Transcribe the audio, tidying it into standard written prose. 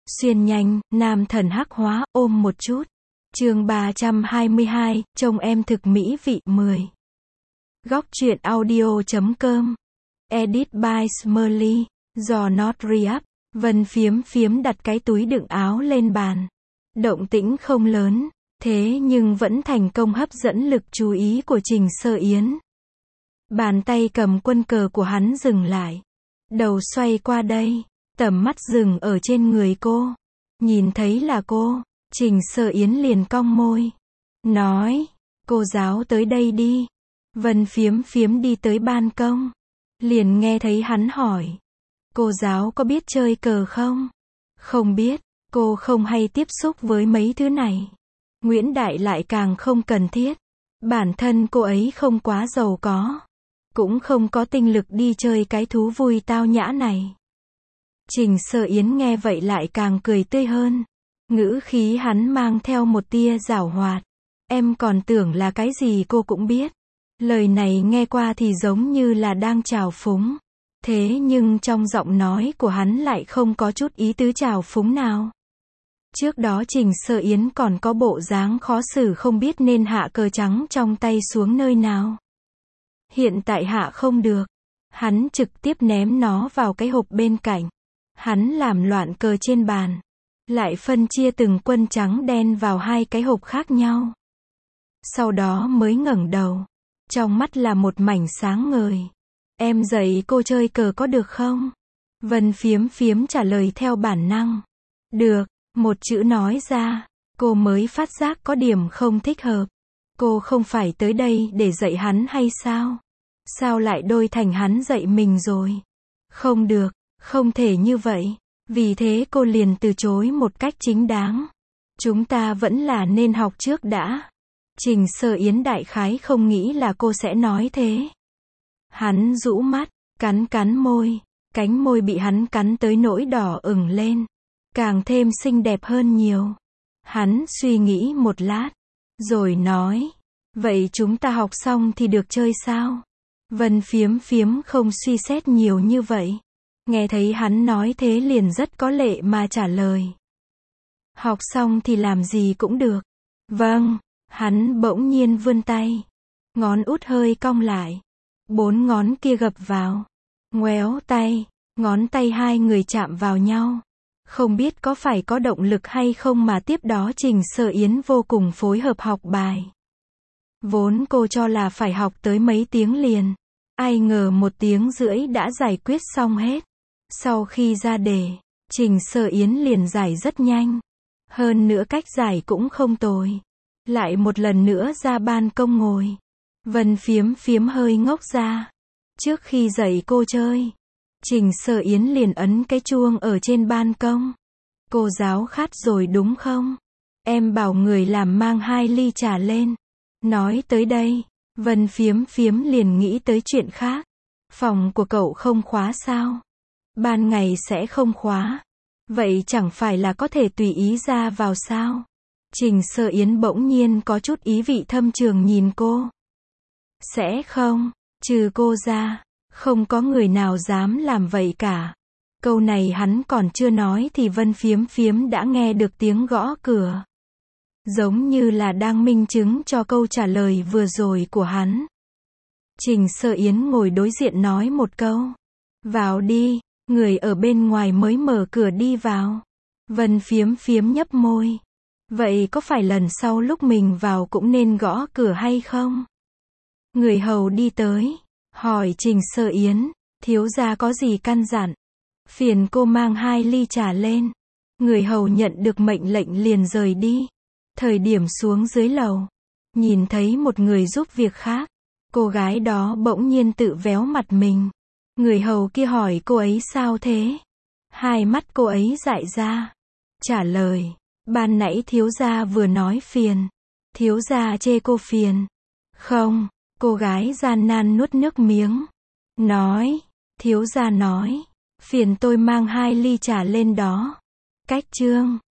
Xuyên nhanh, nam thần hắc hóa, ôm một chút. Chương 322, trông em thực mỹ vị 10. Góc truyện audio.com. Edit by Smurly. Do Not Re-up. Vân phiếm đặt cái túi đựng áo lên bàn. Động tĩnh không lớn, thế nhưng vẫn thành công hấp dẫn lực chú ý của Trình Sơ Yến. Bàn tay cầm quân cờ của hắn dừng lại. Đầu xoay qua đây, tầm mắt dừng ở trên người cô. Nhìn thấy là cô, Trình Sơ Yến liền cong môi. Nói, cô giáo tới đây đi. Vân phiếm đi tới ban công. Liền nghe thấy hắn hỏi. Cô giáo có biết chơi cờ không? Không biết, cô không hay tiếp xúc với mấy thứ này. Nguyễn Đại lại càng không cần thiết. Bản thân cô ấy không quá giàu có. Cũng không có tinh lực đi chơi cái thú vui tao nhã này. Trình Sơ Yến nghe vậy lại càng cười tươi hơn. Ngữ khí hắn mang theo một tia giảo hoạt. Em còn tưởng là cái gì cô cũng biết. Lời này nghe qua thì giống như là đang trào phúng. Thế nhưng trong giọng nói của hắn lại không có chút ý tứ trào phúng nào. Trước đó Trình Sơ Yến còn có bộ dáng khó xử không biết nên hạ cờ trắng trong tay xuống nơi nào. Hiện tại hạ không được. Hắn trực tiếp ném nó vào cái hộp bên cạnh. Hắn làm loạn cờ trên bàn. Lại phân chia từng quân trắng đen vào hai cái hộp khác nhau. Sau đó mới ngẩng đầu. Trong mắt là một mảnh sáng ngời. Em dạy cô chơi cờ có được không? Vân phiếm trả lời theo bản năng. Được, một chữ nói ra. Cô mới phát giác có điểm không thích hợp. Cô không phải tới đây để dạy hắn hay sao? Sao lại đôi thành hắn dạy mình rồi? Không được, không thể như vậy. Vì thế cô liền từ chối một cách chính đáng. Chúng ta vẫn là nên học trước đã. Trình Sơ Yến đại khái không nghĩ là cô sẽ nói thế. Hắn rũ mắt, cắn môi. Cánh môi bị hắn cắn tới nỗi đỏ ửng lên. Càng thêm xinh đẹp hơn nhiều. Hắn suy nghĩ một lát. Rồi nói. Vậy chúng ta học xong thì được chơi sao? Vân phiếm không suy xét nhiều như vậy. Nghe thấy hắn nói thế liền rất có lệ mà trả lời. Học xong thì làm gì cũng được. Vâng, hắn bỗng nhiên vươn tay. Ngón út hơi cong lại. 4 ngón kia gập vào. Ngoéo tay, ngón tay hai người chạm vào nhau. Không biết có phải có động lực hay không mà tiếp đó Trình Sơ Yến vô cùng phối hợp học bài. Vốn cô cho là phải học tới mấy tiếng liền. Ai ngờ 1 tiếng rưỡi đã giải quyết xong hết. Sau khi ra đề, Trình Sơ Yến liền giải rất nhanh. Hơn nữa cách giải cũng không tồi. Lại một lần nữa ra ban công ngồi. Vân phiếm hơi ngốc ra. Trước khi dạy cô chơi, Trình Sơ Yến liền ấn cái chuông ở trên ban công. Cô giáo khát rồi đúng không? Em bảo người làm mang 2 ly trà lên. Nói tới đây, Vân phiếm liền nghĩ tới chuyện khác. Phòng của cậu không khóa sao? Ban ngày sẽ không khóa. Vậy chẳng phải là có thể tùy ý ra vào sao? Trình Sơ Yến bỗng nhiên có chút ý vị thâm trường nhìn cô. Sẽ không, trừ cô ra, không có người nào dám làm vậy cả. Câu này hắn còn chưa nói thì Vân phiếm đã nghe được tiếng gõ cửa. Giống như là đang minh chứng cho câu trả lời vừa rồi của hắn. Trình Sơ Yến ngồi đối diện nói một câu. Vào đi, người ở bên ngoài mới mở cửa đi vào. Vân phiếm nhấp môi. Vậy có phải lần sau lúc mình vào cũng nên gõ cửa hay không? Người hầu đi tới, hỏi Trình Sơ Yến, thiếu gia có gì căn dặn? Phiền cô mang 2 ly trà lên. Người hầu nhận được mệnh lệnh liền rời đi. Thời điểm xuống dưới lầu, nhìn thấy một người giúp việc khác. Cô gái đó bỗng nhiên tự véo mặt mình. Người hầu kia hỏi cô ấy sao thế? Hai mắt cô ấy dại ra. Trả lời, ban nãy thiếu gia vừa nói phiền. Thiếu gia chê cô phiền. Không, cô gái gian nan nuốt nước miếng. Nói, thiếu gia nói, phiền tôi mang 2 ly trà lên đó. Cách chương